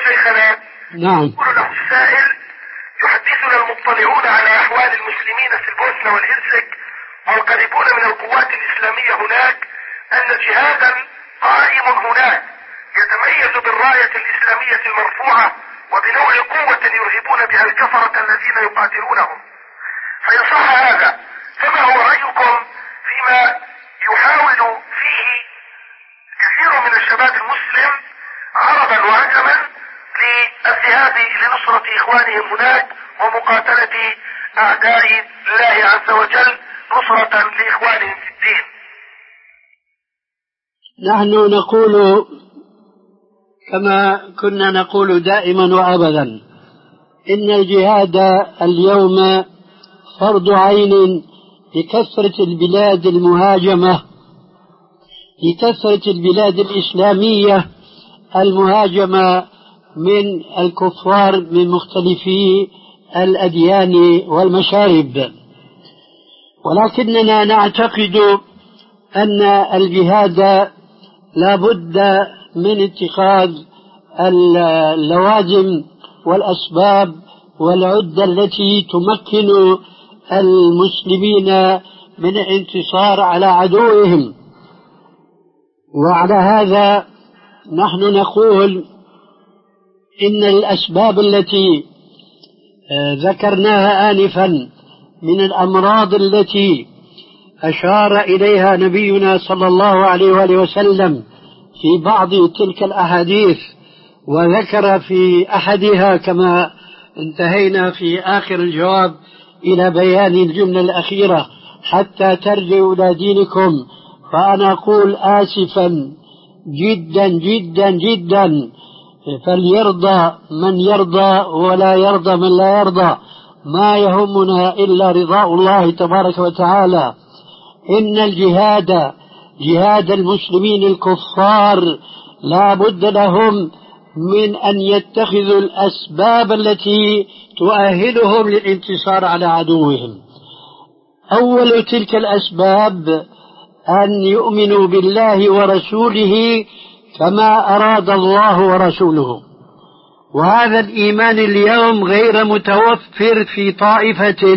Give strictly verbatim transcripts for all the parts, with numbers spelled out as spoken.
شيخنا. نعم. يقول له السائل: يحدثنا المطلعون على أحوال المسلمين في البوسنة والهرسك والقريبون من القوات الإسلامية هناك أن جهادا قائم هناك يتميز بالراية الإسلامية المرفوعة وبنوع قوة يرهبون بها الكفرة الذين يقاتلونهم، فإن صح هذا فما هو رأيكم فيما يحاول فيه كثير من الشباب المسلم عربا وعجما للذهاب لنصرة إخوانهم هناك ومقاتلة أعداء الله عز وجل نصرة لإخوانهم في الدين؟ نحن نقول كما كنا نقول دائما وأبدا إن الجهاد اليوم فرض عين لكثرة البلاد المهاجمة، لكثرة البلاد الإسلامية المهاجمة من الكفار من مختلفي الأديان والمشارب. ولكننا نعتقد أن الجهاد لا بد من اتخاذ اللوازم والأسباب والعدة التي تمكن المسلمين من الانتصار على عدوهم. وعلى هذا نحن نقول إن الأسباب التي ذكرناها آنفا من الأمراض التي أشار إليها نبينا صلى الله عليه وآله وسلم في بعض تلك الأحاديث، وذكر في أحدها كما انتهينا في آخر الجواب إلى بيان الجملة الأخيرة: حتى ترجعوا إلى دينكم. فأنا أقول آسفا جدا جدا جدا، فليرضى من يرضى ولا يرضى من لا يرضى، ما يهمنا إلا رضاء الله تبارك وتعالى. إن الجهاد جهاد المسلمين الكفار لا بد لهم من أن يتخذوا الأسباب التي تؤهلهم للانتصار على عدوهم. أول تلك الأسباب أن يؤمنوا بالله ورسوله كما أراد الله ورسوله، وهذا الإيمان اليوم غير متوفر في طائفة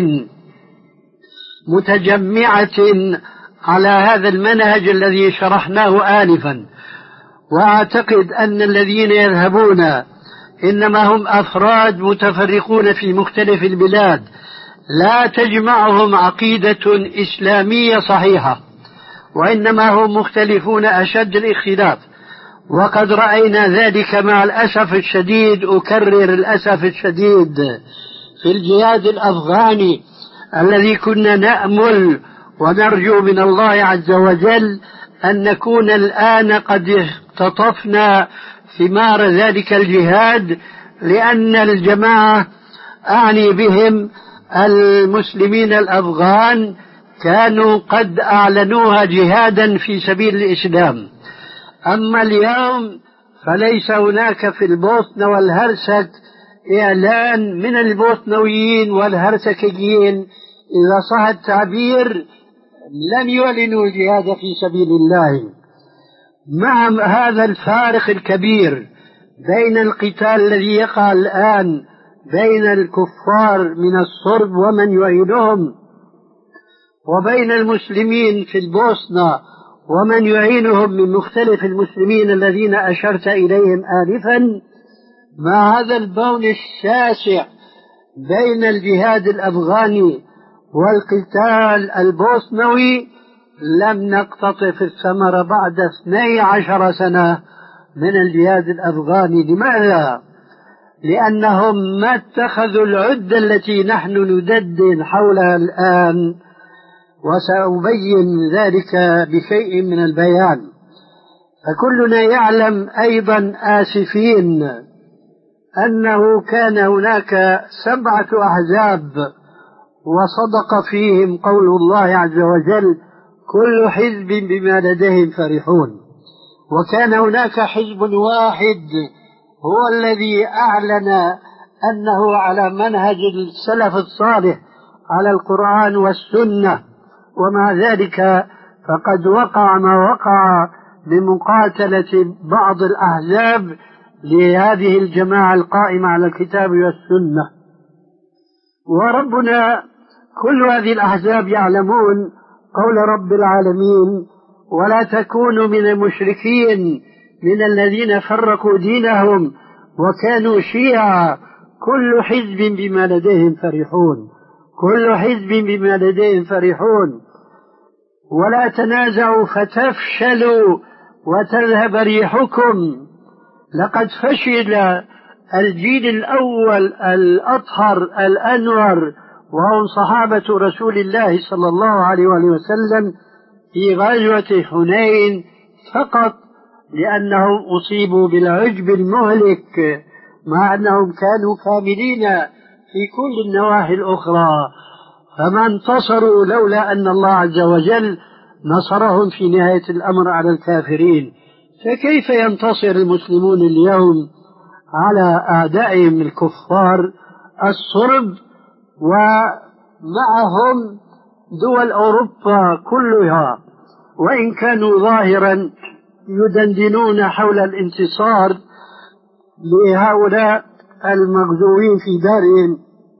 متجمعة على هذا المنهج الذي شرحناه آنفا. وأعتقد أن الذين يذهبون إنما هم أفراد متفرقون في مختلف البلاد، لا تجمعهم عقيدة إسلامية صحيحة، وإنما هم مختلفون أشد الاختلاف. وقد رأينا ذلك مع الأسف الشديد، أكرر الأسف الشديد، في الجهاد الأفغاني الذي كنا نأمل ونرجو من الله عز وجل أن نكون الآن قد اختطفنا ثمار ذلك الجهاد، لأن الجماعة أعني بهم المسلمين الأفغان كانوا قد أعلنوها جهادا في سبيل الإسلام. أما اليوم فليس هناك في البوسنة والهرسك إعلان من البوسنويين والهرسكيين، إذا صح التعبير، لم يعلنوا الجهاد في سبيل الله. مع هذا الفارق الكبير بين القتال الذي يقع الآن بين الكفار من الصرب ومن يعينهم، وبين المسلمين في البوسنة ومن يعينهم من مختلف المسلمين الذين أشرت إليهم آنفا، مع هذا البون الشاسع بين الجهاد الأفغاني والقتال البوسنوي، لم نقتطف الثمر بعد اثني عشر سنة من الجهاد الأفغاني. لماذا؟ لأنهم ما اتخذوا العدة التي نحن ندندن حولها الآن، وسأبين ذلك بشيء من البيان. فكلنا يعلم أيضا آسفين أنه كان هناك سبعة أحزاب، وصدق فيهم قول الله عز وجل: كل حزب بما لديهم فرحون. وكان هناك حزب واحد هو الذي أعلن أنه على منهج السلف الصالح على القرآن والسنة، ومع ذلك فقد وقع ما وقع بمقاتلة بعض الأحزاب لهذه الجماعة القائمة على الكتاب والسنة. وربنا كل هذه الأحزاب يعلمون قول رب العالمين: ولا تكونوا من المشركين من الذين فرقوا دينهم وكانوا شيعا كل حزب بما لديهم فرحون كل حزب بما لديهم فرحون ولا تنازعوا فتفشلوا وتذهب ريحكم. لقد فشل الجيل الأول الأطهر الأنور وهم صحابة رسول الله صلى الله عليه وسلم في غزوة حنين فقط لأنهم أصيبوا بالعجب المهلك، مع أنهم كانوا كاملين في كل النواحي الأخرى، فما انتصروا لولا أن الله عز وجل نصرهم في نهاية الأمر على الكافرين. فكيف ينتصر المسلمون اليوم على أعدائهم الكفار الصرب ومعهم دول أوروبا كلها، وإن كانوا ظاهرا يدندنون حول الانتصار لهؤلاء المغزوين في دارهم.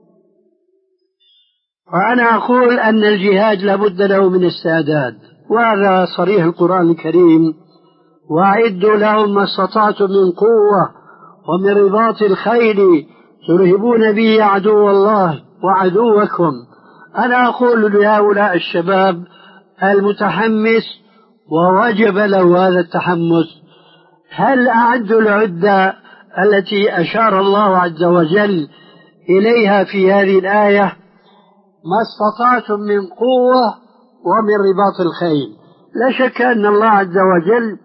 وأنا أقول أن الجهاد لابد له من استعداد، وهذا صريح القرآن الكريم: وأعدوا لهم ما استطعتم من قوة ومن رباط الخيل ترهبون به عدو الله وعدوكم. أنا أقول لهؤلاء الشباب المتحمس ووجب له هذا التحمس: هل أعدوا العدة التي أشار الله عز وجل إليها في هذه الآية؟ ما استطعتم من قوة ومن رباط الخيل. لا شك أن الله عز وجل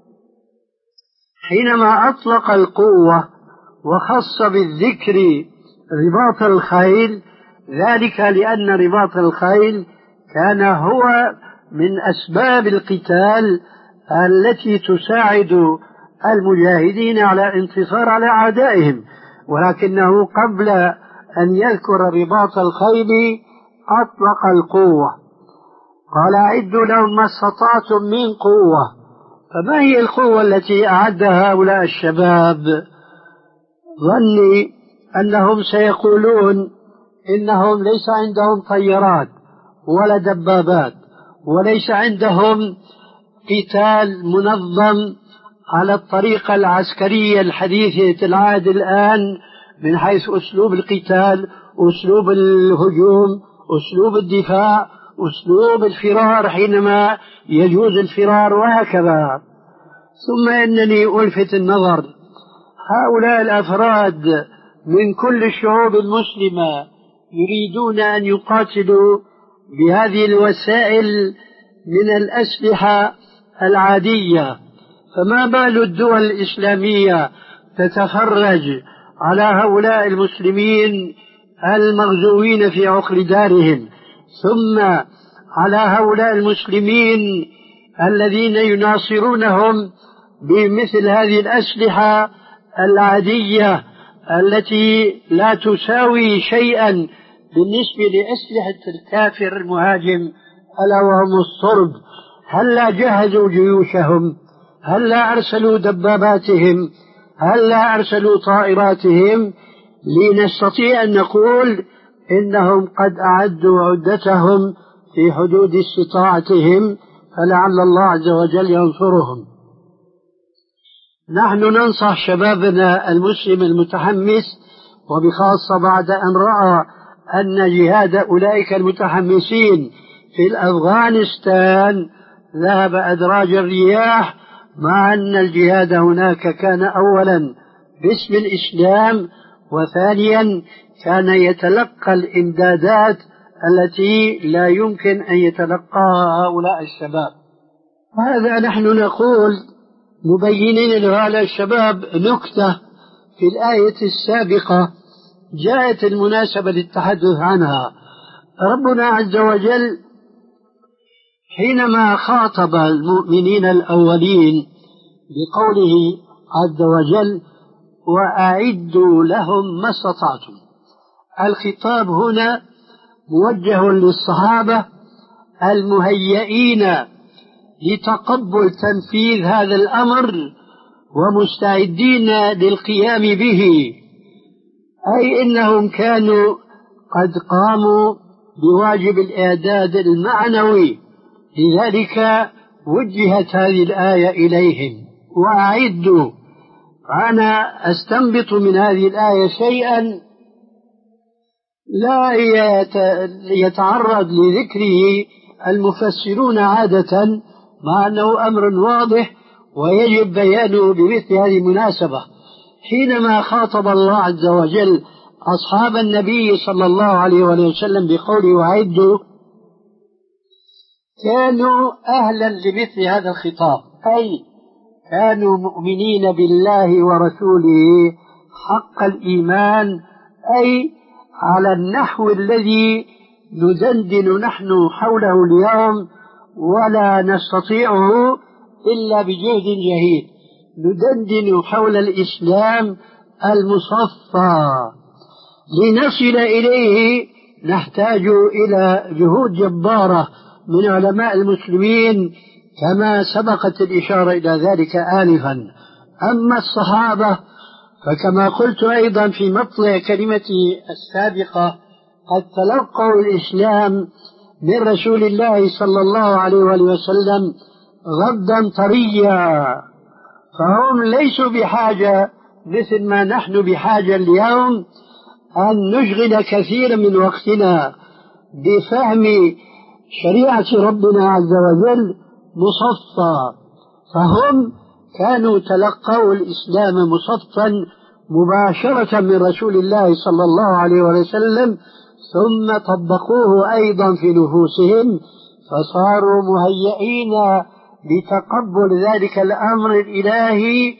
حينما أطلق القوة وخص بالذكر رباط الخيل ذلك لأن رباط الخيل كان هو من أسباب القتال التي تساعد المجاهدين على انتصار على أعدائهم، ولكنه قبل أن يذكر رباط الخيل أطلق القوة، قال: أعدوا لهم ما استطعتم من قوة. فما هي القوة التي أعدها هؤلاء الشباب؟ ظني أنهم سيقولون إنهم ليس عندهم طيارات ولا دبابات وليس عندهم قتال منظم على الطريقة العسكرية الحديثة العهد الآن من حيث أسلوب القتال، أسلوب الهجوم، أسلوب الدفاع، أسلوب الفرار حينما يجوز الفرار، وهكذا. ثم إنني ألفت النظر: هؤلاء الأفراد من كل الشعوب المسلمة يريدون أن يقاتلوا بهذه الوسائل من الأسلحة العادية، فما بال الدول الإسلامية تتفرج على هؤلاء المسلمين المغزوين في عقر دارهم، ثم على هؤلاء المسلمين الذين يناصرونهم بمثل هذه الأسلحة العادية التي لا تساوي شيئا بالنسبة لأسلحة الكافر المهاجم ألا وهم الصرب. هلا جهزوا جيوشهم؟ هلا أرسلوا دباباتهم؟ هلا أرسلوا طائراتهم؟ لنستطيع أن نقول إنهم قد أعدوا عدتهم في حدود استطاعتهم، فلعل الله عز وجل ينصرهم. نحن ننصح شبابنا المسلم المتحمس، وبخاصة بعد أن رأى أن جهاد أولئك المتحمسين في أفغانستان ذهب أدراج الرياح، مع أن الجهاد هناك كان أولا باسم الإسلام، وثانيا كان يتلقى الإمدادات التي لا يمكن أن يتلقاها هؤلاء الشباب. هذا نحن نقول مبينين لهؤلاء الشباب نكتة في الآية السابقة جاءت المناسبة للتحدث عنها. ربنا عز وجل حينما خاطب المؤمنين الأولين بقوله عز وجل: وأعدوا لهم ما استطعتم، الخطاب هنا موجه للصحابة المهيئين لتقبل تنفيذ هذا الأمر ومستعدين للقيام به، أي إنهم كانوا قد قاموا بواجب الإعداد المعنوي، لذلك وجهت هذه الآية إليهم وأعدوا. فأنا أستنبط من هذه الآية شيئا لا يتعرض لذكره المفسرون عادة، مع أنه أمر واضح ويجب بيانه بمثل هذه المناسبة. حينما خاطب الله عز وجل أصحاب النبي صلى الله عليه وسلم بقوله وأعدوا، كانوا أهلا لمثل هذا الخطاب، أي كانوا مؤمنين بالله ورسوله حق الإيمان، أي على النحو الذي ندندن نحن حوله اليوم ولا نستطيعه إلا بجهد جهيد. ندندن حول الإسلام المصفى، لنصل إليه نحتاج إلى جهود جبارة من علماء المسلمين كما سبقت الإشارة إلى ذلك آنفا. أما الصحابة فكما قلت أيضا في مطلع كلمتي السابقة قد تلقوا الإسلام من رسول الله صلى الله عليه وسلم غدا طريا، فهم ليسوا بحاجة مثل ما نحن بحاجة اليوم أن نشغل كثيرا من وقتنا بفهم شريعة ربنا عز وجل مصفى، فهم كانوا تلقوا الإسلام مصفا مباشرة من رسول الله صلى الله عليه وسلم، ثم طبقوه أيضا في نفوسهم فصاروا مهيئين لتقبل ذلك الأمر الإلهي.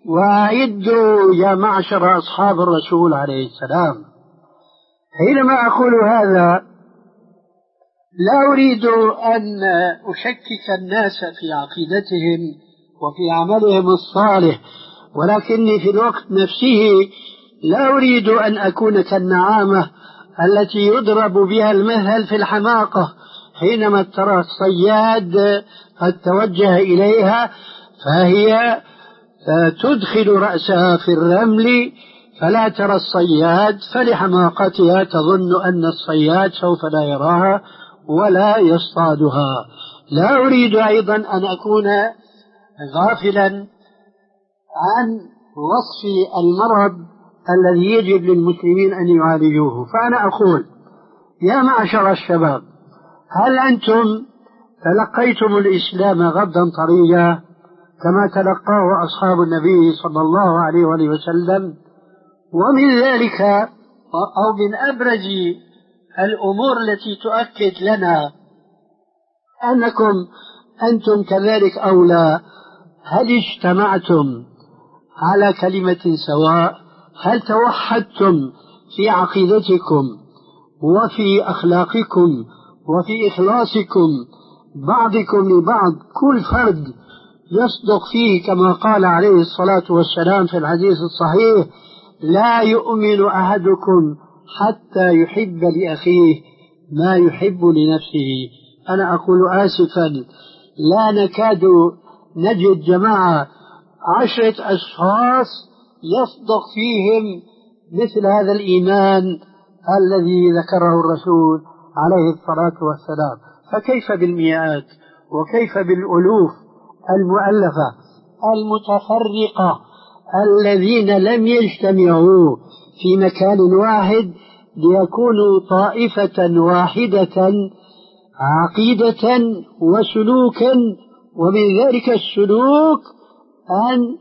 وأعدوا يا معشر أصحاب الرسول عليه السلام. حينما أقول هذا لا أريد أن أشكك الناس في عقيدتهم وفي عملهم الصالح، ولكني في الوقت نفسه لا أريد أن أكون كالنعامة التي يضرب بها المثل في الحماقة، حينما ترى الصياد قد توجه إليها فهي تدخل رأسها في الرمل فلا ترى الصياد، فلحماقتها تظن أن الصياد سوف لا يراها ولا يصطادها. لا أريد أيضا أن أكون غافلا عن وصف المرض الذي يجب للمسلمين أن يعالجوه. فأنا أقول يا معشر الشباب، هل أنتم تلقيتم الإسلام غدا طريا كما تلقاه أصحاب النبي صلى الله عليه وسلم؟ ومن ذلك أو من أبرز الأمور التي تؤكد لنا أنكم أنتم كذلك أو لا، هل اجتمعتم على كلمة سواء؟ هل توحدتم في عقيدتكم وفي أخلاقكم وفي إخلاصكم بعضكم لبعض، كل فرد يصدق فيه كما قال عليه الصلاة والسلام في الحديث الصحيح: لا يؤمن أحدكم حتى يحب لأخيه ما يحب لنفسه. أنا أقول آسفا لا نكاد نجد جماعة عشرة أشخاص يصدق فيهم مثل هذا الإيمان الذي ذكره الرسول عليه الصلاة والسلام، فكيف بالمئات وكيف بالألوف المؤلفة المتفرقة الذين لم يجتمعوا في مكان واحد ليكونوا طائفة واحدة عقيدة وسلوكا، ومن ذلك السلوك أن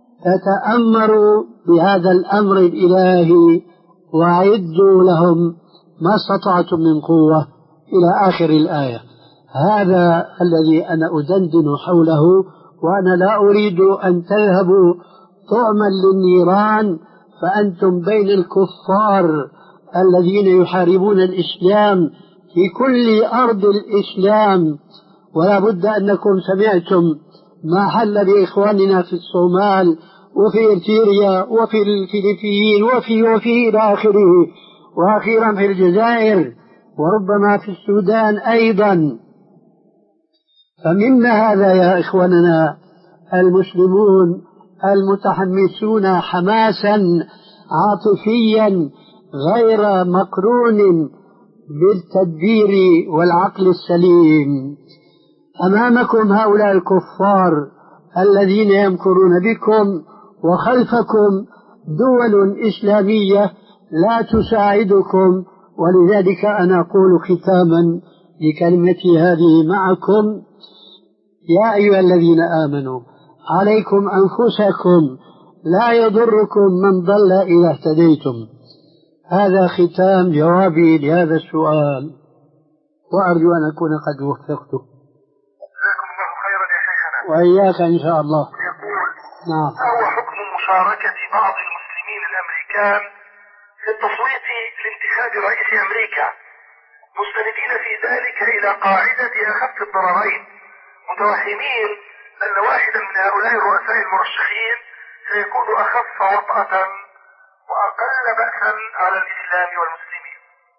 تتأمروا بهذا الأمر الإلهي وأعدوا لهم ما استطعتم من قوة إلى آخر الآية. هذا الذي أنا أدندن حوله، وأنا لا أريد أن تذهبوا طعما للنيران فأنتم بين الكفار الذين يحاربون الإسلام في كل أرض الإسلام. ولا بد أنكم سمعتم ما حل بإخواننا في الصومال وفي إرتريا وفي الفلبين وفي وفي إلى آخره، وأخيرا في الجزائر وربما في السودان أيضا. فمما هذا يا إخواننا المسلمون المتحمسون حماسا عاطفيا غير مقرون بالتدبير والعقل السليم. أمامكم هؤلاء الكفار الذين يمكرون بكم، وخلفكم دول إسلامية لا تساعدكم. ولذلك أنا أقول ختاما لكلمتي هذه معكم: يا أيها الذين آمنوا عليكم أنفسكم لا يضركم من ضل إذا اهتديتم. هذا ختام جوابي لهذا السؤال، وأرجو أن أكون قد وفقته. جزاكم الله خيرا يا شيخنا. وإياك إن شاء الله. يقول: نعم. ما هو حكم مشاركة بعض المسلمين الأمريكان في التصويت لانتخاب رئيس أمريكا، مستندين في ذلك إلى قاعدة أخف الضررين، متوهمين أن واحدا من هؤلاء الرؤساء المرشحين سيكون أخف وطأة وأقل بأسا على الإسلام والمسلمين؟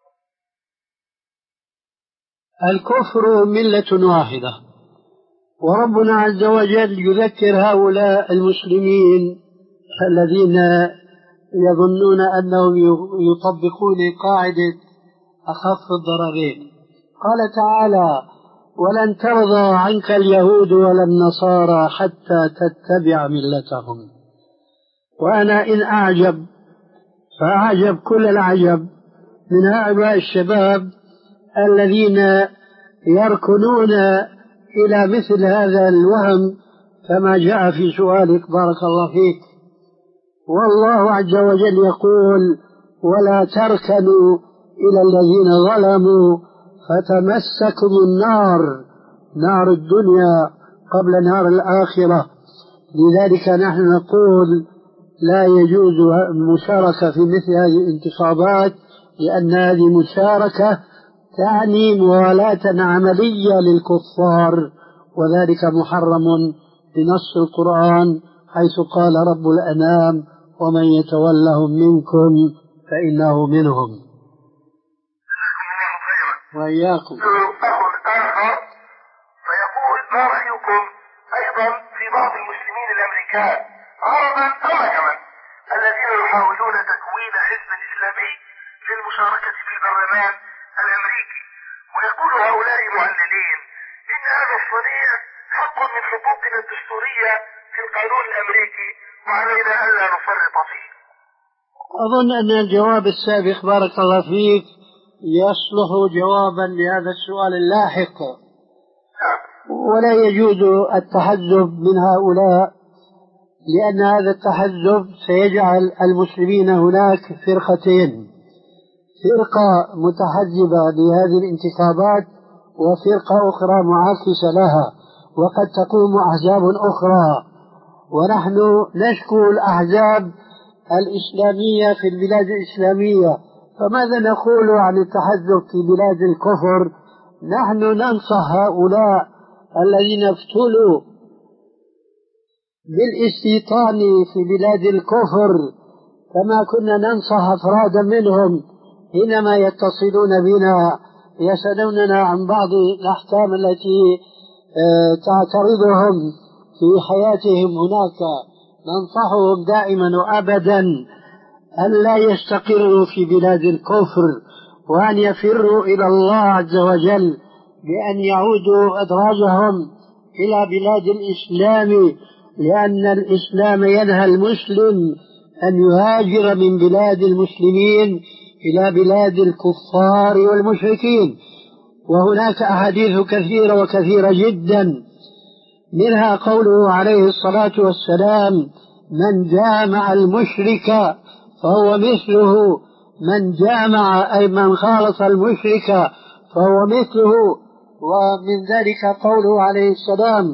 الكفر ملة واحدة، وربنا عز وجل يذكر هؤلاء المسلمين الذين يظنون أنهم يطبقون قاعدة أخف الضررين. قال تعالى: ولن ترضى عنك اليهود ولا النصارى حتى تتبع ملتهم. وأنا إن أعجب فأعجب كل العجب من هؤلاء الشباب الذين يركنون إلى مثل هذا الوهم كما جاء في سؤالك بارك الله فيك. والله عز وجل يقول: ولا تركنوا إلى الذين ظلموا فتمسكم النار، نار الدنيا قبل نار الآخرة. لذلك نحن نقول لا يجوز المشاركة في مثل هذه الانتخابات، لأن هذه مشاركة تعني موالاة عملية للكفار، وذلك محرم بنص القرآن حيث قال رب الأنام: ومن يتولهم منكم فإنه منهم. وإياكم. آخر فيقول: ما رأيكم أيضا في بعض المسلمين الأمريكان عربا أو عجما الذين يحاولون تكوين حزب إسلامي للمشاركة في البرلمان الأمريكي؟ ويقول هؤلاء المعللين إن هذا الصنيع حق من حقوقنا الدستورية في القانون الأمريكي، وعلينا ألا نفرط فيه. أظن أن الجواب السابق بارك الله فيك يصلح جوابا لهذا السؤال اللاحق. ولا يجوز التحزب من هؤلاء، لأن هذا التحزب سيجعل المسلمين هناك فرقتين: فرقة متحزبة لهذه الانتخابات وفرقة أخرى معاكسة لها، وقد تقوم أحزاب أخرى. ونحن نشكو الأحزاب الإسلامية في البلاد الإسلامية، فماذا نقول عن التحزب في بلاد الكفر؟ نحن ننصح هؤلاء الذين ابتلوا بالاستيطان في بلاد الكفر كما كنا ننصح أفرادا منهم حينما يتصلون بنا يسألوننا عن بعض الأحكام التي تعترضهم في حياتهم هناك. ننصحهم دائما وأبدا أن لا يستقروا في بلاد الكفر، وأن يفروا إلى الله عز وجل بأن يعودوا أدراجهم إلى بلاد الإسلام، لأن الإسلام ينهى المسلم أن يهاجر من بلاد المسلمين إلى بلاد الكفار والمشركين. وهناك أحاديث كثيرة وكثيرة جدا، منها قوله عليه الصلاة والسلام: من جامع المشرك فهو مثله، من جامع أي من خالط المشرك فهو مثله. ومن ذلك قوله عليه السلام: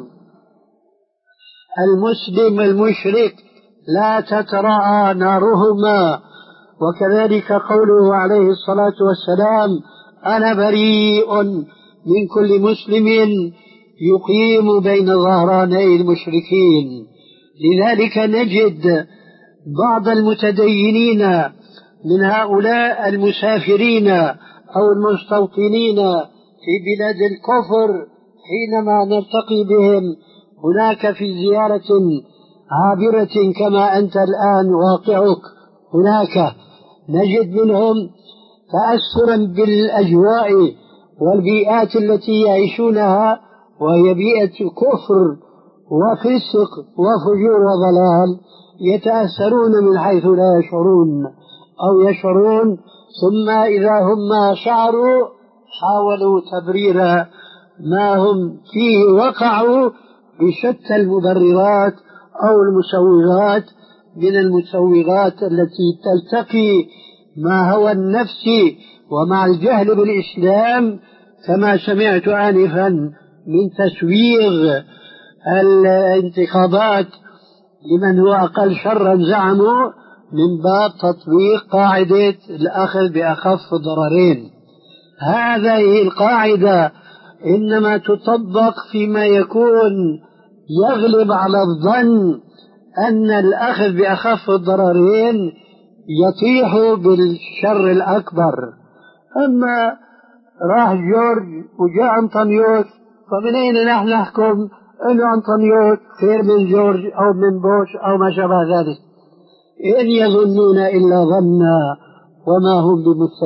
المسلم المشرك لا تتراءى نارهما. وكذلك قوله عليه الصلاة والسلام: أنا بريء من كل مسلم يقيم بين ظهراني المشركين. لذلك نجد بعض المتدينين من هؤلاء المسافرين أو المستوطنين في بلاد الكفر حينما نلتقي بهم هناك في زيارة عابرة كما أنت الآن واقعك هناك، نجد منهم تأثرا بالأجواء والبيئات التي يعيشونها، وهي بيئة كفر وفسق وفجور وضلال، يتأثرون من حيث لا يشعرون أو يشعرون، ثم إذا هم شعروا حاولوا تبرير ما هم فيه، وقعوا بشتى المبررات أو المسوغات من المسوغات التي تلتقي مع هوى النفس ومع الجهل بالإسلام، كما سمعت آنفا من تسويغ الانتخابات لمن هو أقل شرا زعموا من باب تطبيق قاعدة الأخذ بأخف الضررين. هذه القاعدة إنما تطبق فيما يكون يغلب على الظن أن الأخذ بأخف الضررين يطيح بالشر الأكبر. أما راح جورج وجاء أنطونيوس، فمن أين نحن نحكم أن أنطونيوس خير من جورج أو من بوش أو ما شابه ذلك؟ إن يظنون إلا ظنا وما هم بمثل